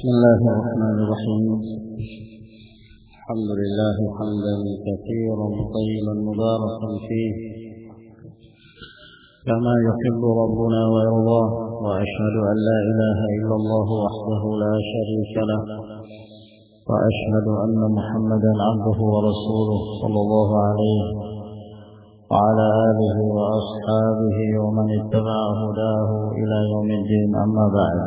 بسم الله الرحمن الرحيم. الحمد لله حمدا كثيرا طيبا مباركا فيه كما يحب ربنا ويرضاه، وأشهد أن لا إله إلا الله وحده لا شريك له، وأشهد أن محمدا عبده ورسوله صلى الله عليه وعلى آله وأصحابه ومن اتبع هداه إلى يوم الدين. أما بعد.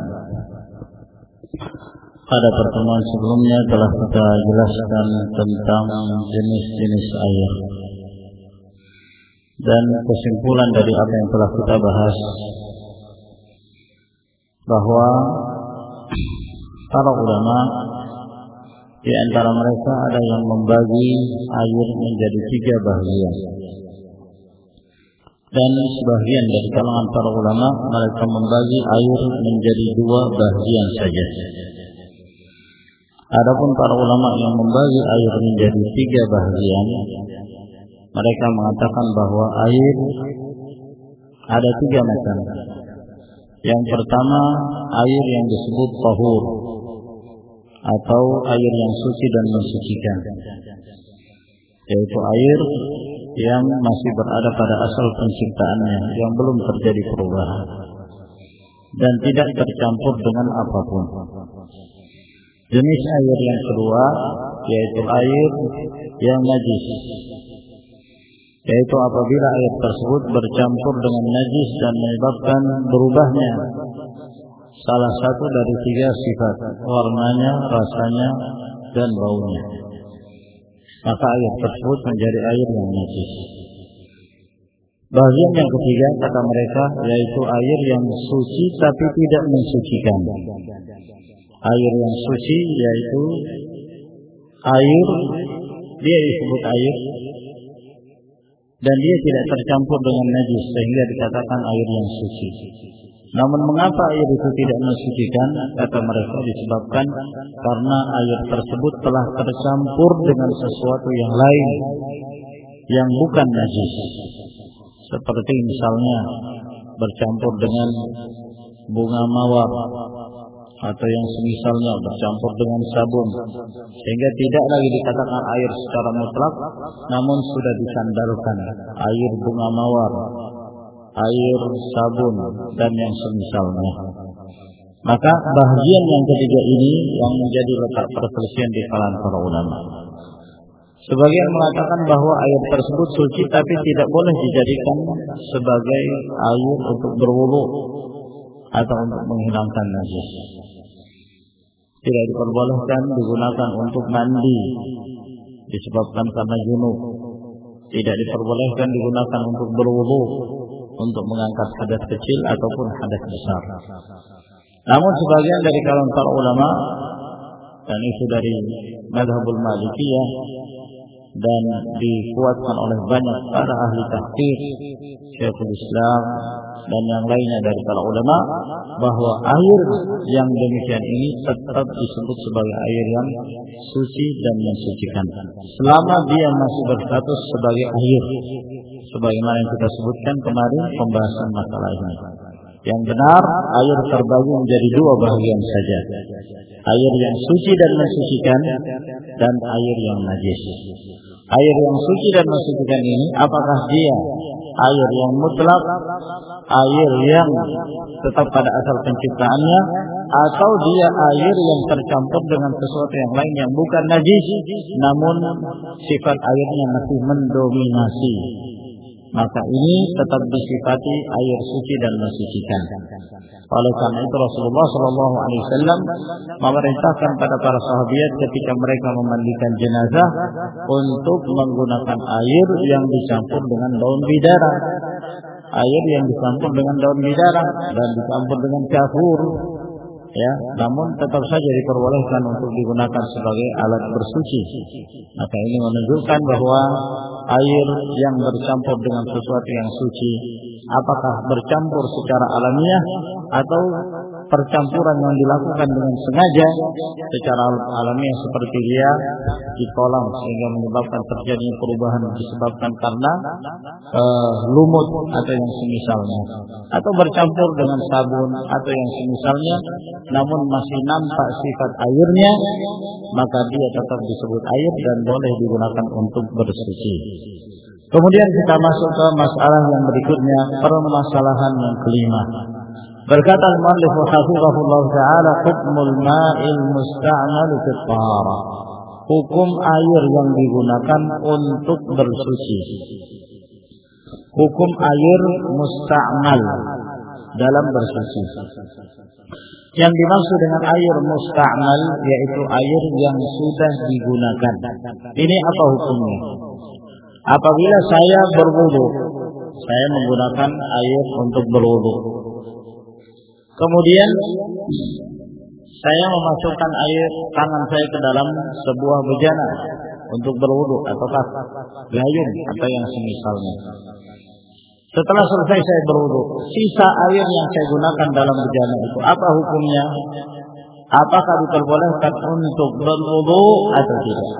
Pada pertemuan sebelumnya telah kita jelaskan tentang jenis-jenis air dan kesimpulan dari apa yang telah kita bahas, bahwa para ulama di antara mereka ada yang membagi air menjadi 3 bagian, dan sebagian dari kalangan para ulama mereka membagi air menjadi 2 bagian saja. Adapun para ulama yang membagi air menjadi 3 bagian, mereka mengatakan bahwa air ada 3 macam. Yang pertama, air yang disebut tahur atau air yang suci dan mensucikan, yaitu air yang masih berada pada asal penciptaannya, yang belum terjadi perubahan dan tidak tercampur dengan apapun. Jenis air yang kedua yaitu air yang najis, yaitu apabila air tersebut bercampur dengan najis dan menyebabkan berubahnya salah satu dari 3 sifat, warnanya, rasanya, dan baunya, maka air tersebut menjadi air yang najis. Bagian yang ketiga kata mereka yaitu air yang suci tapi tidak mensucikan. Air yang suci yaitu air, dia disebut air dan dia tidak tercampur dengan najis sehingga dikatakan air yang suci. Namun mengapa air itu tidak mensucikan? Kata mereka disebabkan karena air tersebut telah tercampur dengan sesuatu yang lain yang bukan najis, seperti misalnya bercampur dengan bunga mawar atau yang semisalnya, bercampur dengan sabun, sehingga tidak lagi dikatakan air secara mutlak, namun sudah disandalkan air bunga mawar, air sabun, dan yang semisalnya. Maka bagian yang ketiga ini yang menjadi letak perselisihan di kalangan para ulama. Sebagian mengatakan bahwa air tersebut suci tapi tidak boleh dijadikan sebagai air untuk berwudu atau untuk menghilangkan najis. Tidak diperbolehkan digunakan untuk mandi disebabkan karena junub. Tidak diperbolehkan digunakan untuk berwudu, untuk mengangkat hadas kecil ataupun hadas besar. Namun sebagian dari kalangan para ulama, dan itu dari mazhabul Malikiyah dan dikuatkan oleh banyak para ahli tahqiq, Syekhul Islam dan yang lainnya dari para ulama, bahwa air yang demikian ini tetap disebut sebagai air yang suci dan mensucikan selama dia masih berstatus sebagai air, sebagaimana yang kita sebutkan kemarin pembahasan masalah ini. Yang benar, air terbagi menjadi 2 bagian saja, air yang suci dan mensucikan dan air yang najis. Air yang suci dan mensucikan ini, apakah dia air yang mutlak, air yang tetap pada asal penciptaannya, atau dia air yang tercampur dengan sesuatu yang lain yang bukan najis, namun sifat airnya masih mendominasi, maka ini tetap disifati air suci dan mensucikan. Oleh karena itu Rasulullah SAW memerintahkan pada para sahabat ketika mereka memandikan jenazah untuk menggunakan air yang dicampur dengan daun bidara, air yang dicampur dengan daun bidara dan dicampur dengan kafur, ya, namun tetap saja diperbolehkan untuk digunakan sebagai alat bersuci. Maka ini menunjukkan bahwa air yang bercampur dengan sesuatu yang suci, apakah bercampur secara alamiah atau percampuran yang dilakukan dengan sengaja secara alamiah seperti dia di kolam sehingga menyebabkan terjadinya perubahan disebabkan karena lumut atau yang semisalnya, atau bercampur dengan sabun atau yang semisalnya namun masih nampak sifat airnya, maka dia tetap disebut air dan boleh digunakan untuk bersuci. Kemudian kita masuk ke masalah yang berikutnya, permasalahan yang kelima. Berkata al-muallif hafizahullah taala, hukmul ma'il musta'mal fi taharah. Hukum air yang digunakan untuk bersuci. Hukum air musta'mal dalam bersuci. Yang dimaksud dengan air musta'mal yaitu air yang sudah digunakan. Ini apa hukumnya? Apabila saya berwudu, saya menggunakan air untuk berwudu. Kemudian saya memasukkan air tangan saya ke dalam sebuah bejana untuk berwudu ataukah gayung atau yang semisalnya. Setelah selesai saya berwudu, sisa air yang saya gunakan dalam bejana itu apa hukumnya? Apakah diperbolehkan untuk berwudu atau tidak?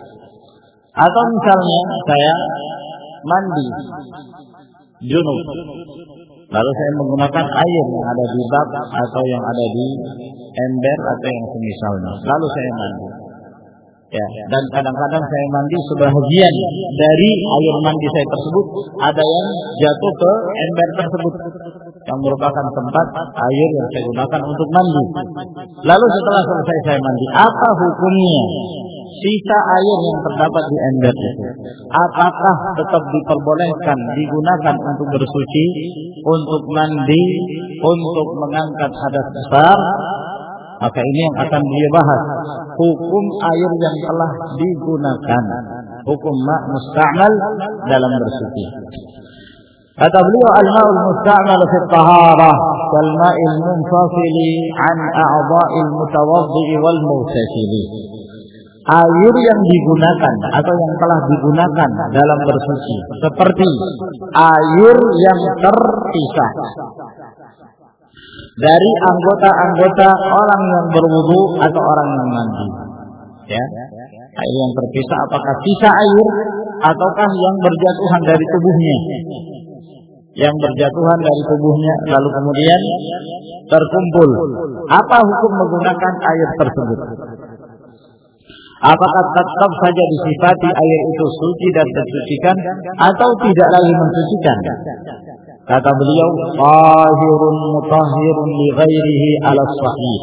Atau misalnya saya mandi junub, lalu saya menggunakan air yang ada di bak atau yang ada di ember atau yang semisalnya, lalu saya mandi. Ya, dan kadang-kadang saya mandi sebahagian dari air mandi saya tersebut ada yang jatuh ke ember tersebut yang merupakan tempat air yang saya gunakan untuk mandi. Lalu setelah selesai saya mandi, apa hukumnya? Sisa air yang terdapat di ember itu, apakah tetap diperbolehkan digunakan untuk bersuci, untuk mandi, untuk mengangkat hadas besar? Maka ini yang akan beliau bahas, hukum air yang telah digunakan, hukum ma' musta'mal dalam bersuci. Kata beliau, al-ma'ul musta'mal fi taharah kal ma'il munfasili an a'dha'il mutawaddi' wal mughtasili. Air yang digunakan atau yang telah digunakan dalam bersuci seperti air yang terpisah dari anggota-anggota orang yang berwudu atau orang yang mandi. Ya, air yang terpisah apakah sisa air ataukah yang berjatuhan dari tubuhnya? Yang berjatuhan dari tubuhnya lalu kemudian terkumpul. Apa hukum menggunakan air tersebut? Apakah tetap saja disifati air itu suci dan tersucikan atau tidak lagi mensucikan? Kata beliau, tahirun mutahhirun li ghairihi ala sahih.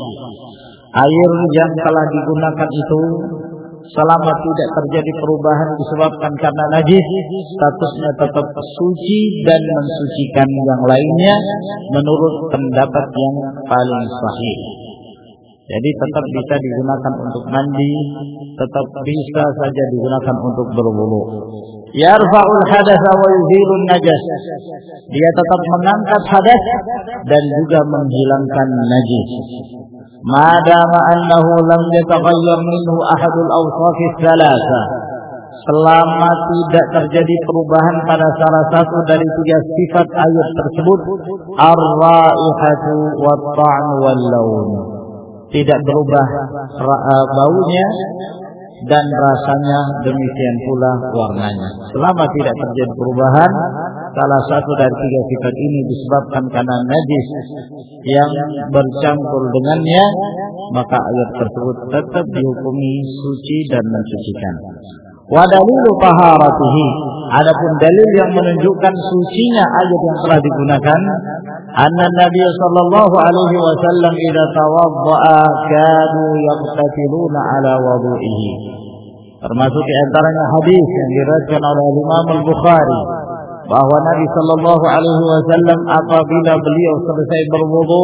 Air yang telah digunakan itu selama tidak terjadi perubahan disebabkan karena najis, statusnya tetap suci dan mensucikan yang lainnya menurut pendapat yang paling sahih. Jadi tetap bisa digunakan untuk mandi, tetap bisa saja digunakan untuk berwudu. Yarfa'ul hadatsa wa yuzilun najas. Dia tetap mengangkat hadas dan juga menghilangkan najis. Madama annahu lam yataghayyar minhu ahadul awsaf tsalatsa. Selama tidak terjadi perubahan pada salah satu dari tiga sifat air tersebut, ar-raihatu wat-ta'm wal-laun. Tidak berubah baunya dan rasanya, demikian pula warnanya. Selama tidak terjadi perubahan salah satu dari tiga sifat ini disebabkan karena najis yang bercampur dengannya, maka air tersebut tetap dihukumi suci dan mensucikan. Wa dalilu taharatihi, adapun dalil yang menunjukkan sucinya air yang telah digunakan, anna Nabi sallallahu alaihi wasallam idza tawaddaa kanu yaqtatiluna ala wudu'ihi. Termasuk di antaranya hadis yang diriwayatkan oleh Imam Al-Bukhari bahwa Nabi sallallahu alaihi wasallam apabila beliau selesai berwudu,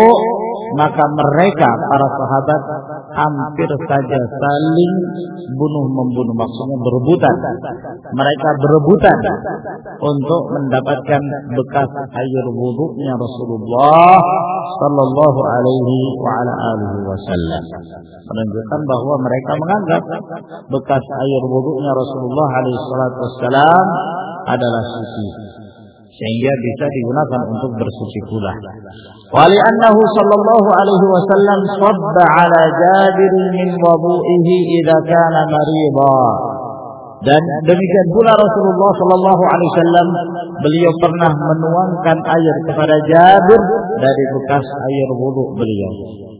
maka mereka para sahabat hampir saja saling bunuh-membunuh, maksudnya berebutan. Mereka berebutan untuk mendapatkan bekas air wudunya Rasulullah sallallahu alaihi wa ala alihi wasallam. Menunjukkan bahwa mereka menganggap bekas air wudunya Rasulullah alaihi salatu wasallam adalah suci. sehingga bisa digunakan untuk bersuci pula. Wa li'annahu sallallahu alaihi wasallam sabba 'ala Jabir min wudu'ihi idza kana marida. Dan demikian pula Rasulullah sallallahu alaihi wasallam beliau pernah menuangkan air kepada Jabir dari bekas air wudu beliau.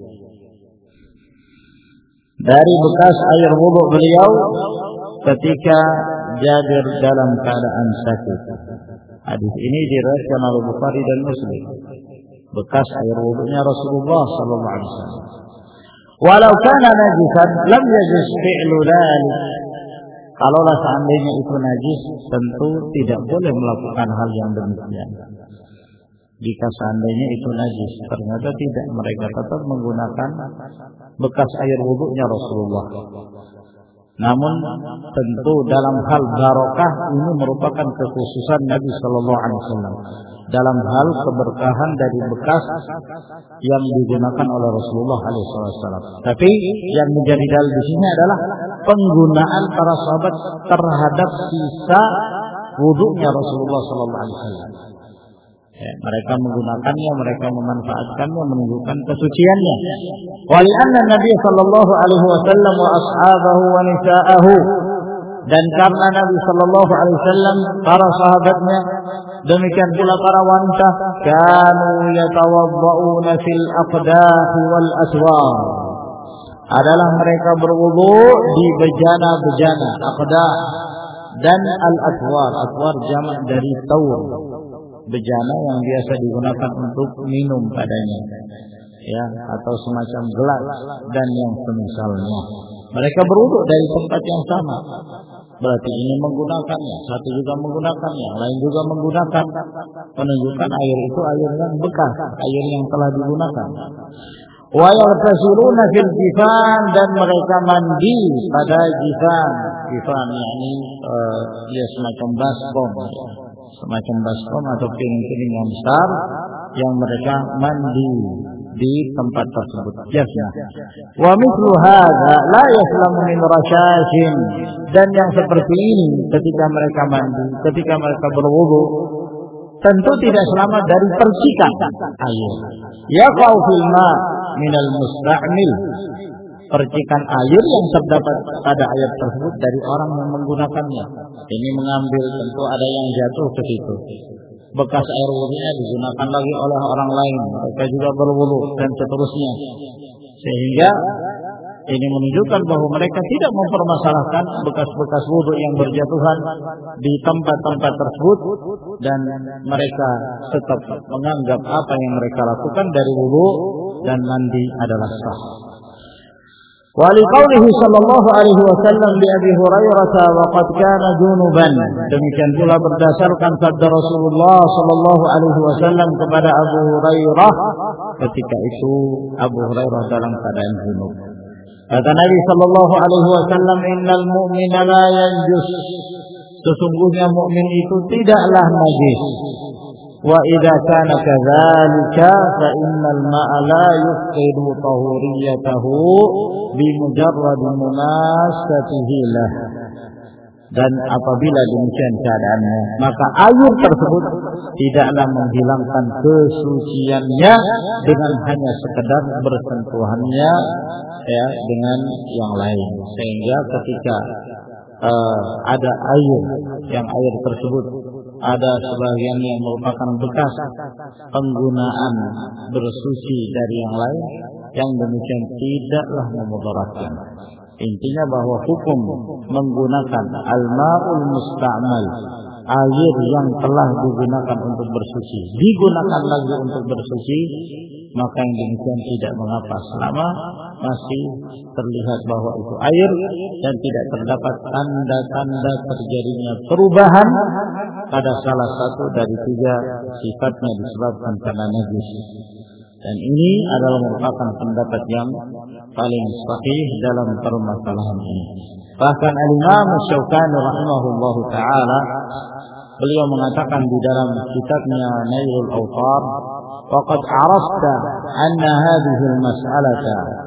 Dari bekas air wudu beliau ketika Jabir dalam keadaan sakit. Hadis ini diriwayatkan oleh Bukhari dan Muslim. Bekas air wudunya Rasulullah sallallahu alaihi wasallam. Walau kana najisan lam yajuz fi'lu dzalik. Kalaulah seandainya itu najis, tentu tidak boleh melakukan hal yang demikian. Jika seandainya itu najis, ternyata tidak, mereka tetap menggunakan bekas air wudunya Rasulullah. Namun tentu dalam hal barokah ini merupakan kekhususan Nabi Sallallahu Alaihi Wasallam. Dalam hal keberkahan dari bekas yang digunakan oleh Rasulullah SAW. Tapi yang menjadi dalil di sini adalah penggunaan para sahabat terhadap sisa wudunya Rasulullah SAW. Ya, mereka menggunakannya, mereka memanfaatkannya, menunjukkan kesuciannya. Walianna Nabi Sallallahu Alaihi Wasallam wa ashabahu wa nisa'ahu, dan karena Nabi Sallallahu Alaihi Wasallam, para sahabatnya, demikian pula para wanita, kanu yatawadda'una fil aqdah wal aswar, adalah mereka berwudu di bejana-bejana, aqdah dan al-aswar. Aswar jamak dari taur, bejana yang biasa digunakan untuk minum padanya, ya, atau semacam gelas dan yang semisalnya. Mereka berwudu dari tempat yang sama. Berarti ini menggunakannya, satu juga menggunakannya, lain juga menggunakan, menunjukkan air itu air yang bekas, air yang telah digunakan. Wa yaghtasiluna fil jifan, dan mereka mandi pada jifan. Jifan yakni ya semacam baskom, semacam baskom atau piring-piring yang besar yang mereka mandi di tempat tersebut. Jasnya. Wa mithlu hadza la yaslamu min rasyashin, dan yang seperti ini ketika mereka mandi, ketika mereka berwudu, tentu tidak selamat dari percikan air. Yaqau fil ma min al musta'mil, percikan air yang terdapat pada air tersebut dari orang yang menggunakannya. Ini mengambil, tentu ada yang jatuh ke situ. Bekas air wudunya digunakan lagi oleh orang lain, mereka juga berwudu dan seterusnya. Sehingga ini menunjukkan bahwa mereka tidak mempermasalahkan bekas-bekas wudu yang berjatuhan di tempat-tempat tersebut, dan mereka tetap menganggap apa yang mereka lakukan dari wudu dan mandi adalah sah. Wa liqaulihi sallallahu alaihi wasallam li Abi Hurairah wa qad kana junuban, demikian pula berdasarkan sabda Rasulullah sallallahu alaihi wasallam kepada Abu Hurairah ketika itu Abu Hurairah dalam keadaan junub. Kata Nabi sallallahu alaihi wasallam, innal mu'mina la yanjus, sesungguhnya mukmin itu tidaklah najis. Wa idza kana kadzalika fa innal ma'a la yufqidu tahuriyatahu bi mujarrad munasatihi lah. Dan apabila demikian keadaannya, maka air tersebut tidaklah menghilangkan kesuciannya dengan hanya sekedar bersentuhannya, ya, dengan yang lain. Sehingga ketika ada air, yang air tersebut ada sebagian yang merupakan bekas penggunaan bersuci dari yang lain, yang demikian tidaklah memudaratkan. Intinya bahwa hukum menggunakan al-ma'ul musta'mal, air yang telah digunakan untuk bersuci, digunakan lagi untuk bersuci, maka yang demikian tidak mengapa selama masih terlihat bahwa itu air dan tidak terdapat tanda-tanda terjadinya perubahan pada salah satu dari tiga sifatnya disebabkan karena najis. Dan ini adalah merupakan pendapat yang paling sahih dalam permasalahan ini. Bahkan Al-Imam Syaukani rahimahullah ta'ala, beliau mengatakan di dalam kitabnya Nailul Awtar, وَقَدْ عَرَفْتَ أَنَّ هَذِهِ الْمَسْأَلَةَ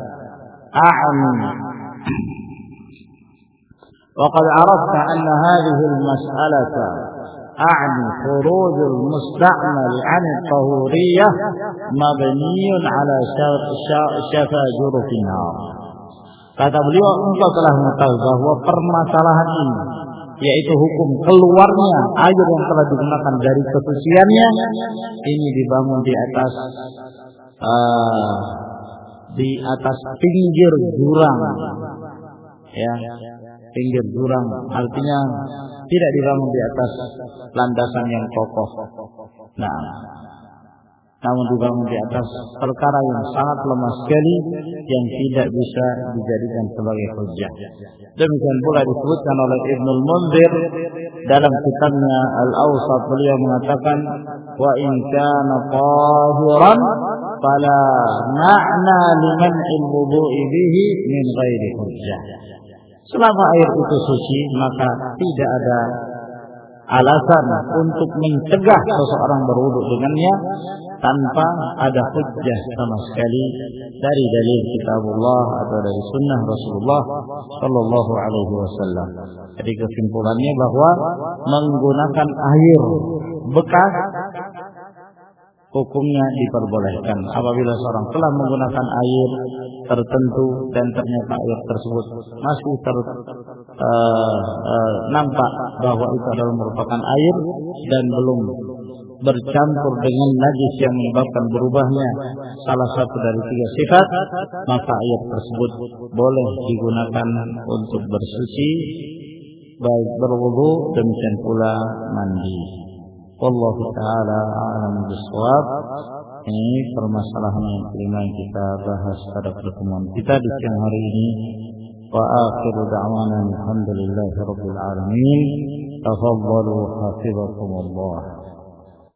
أَعْمِ وَقَدْ عَرَفْتَ أَنَّ هَذِهِ الْمَسْأَلَةَ a'ni khurujul musta'mal 'an at-tahuriyah mabniun 'ala syafa jurufin nar. Kata beliau, engkau telah mengetahui bahwa permasalahan ini, yaitu hukum keluarnya air yang telah digunakan dari kesuciannya, ini dibangun di atas pinggir jurang, ya, pinggir jurang, artinya tidak dibangun di atas landasan yang kokoh. Nah, namun dibangun di atas perkara yang sangat lemah sekali yang tidak bisa dijadikan sebagai hujjah. Demikian pula disebutkan oleh Ibnul Munzir dalam kitabnya Al-Awsat, beliau mengatakan, wa in kana tahiran fala ma'na liman al-wudu'i bihi min ghairi hujjah. Selama air itu suci, maka tidak ada alasan untuk mencegah seseorang berwudu dengannya tanpa ada hujjah sama sekali dari dalil kitabullah atau dari sunnah Rasulullah sallallahu alaihi wasallam. Jadi kesimpulannya bahwa menggunakan air bekas hukumnya diperbolehkan apabila seorang telah menggunakan air tertentu dan ternyata air tersebut masih nampak bahwa itu adalah merupakan air dan belum bercampur dengan najis yang menyebabkan berubahnya salah satu dari 3 sifat, maka air tersebut boleh digunakan untuk bersuci, baik berwudu demikian pula mandi. Wallahu ta'ala a'lam bishawab. Ini permasalahan yang kelima yang kita bahas pada pertemuan kita di siang hari ini. Wa akhiru da'wana alhamdulillahi rabbil alamin. Tafadhalu hafizakumullah.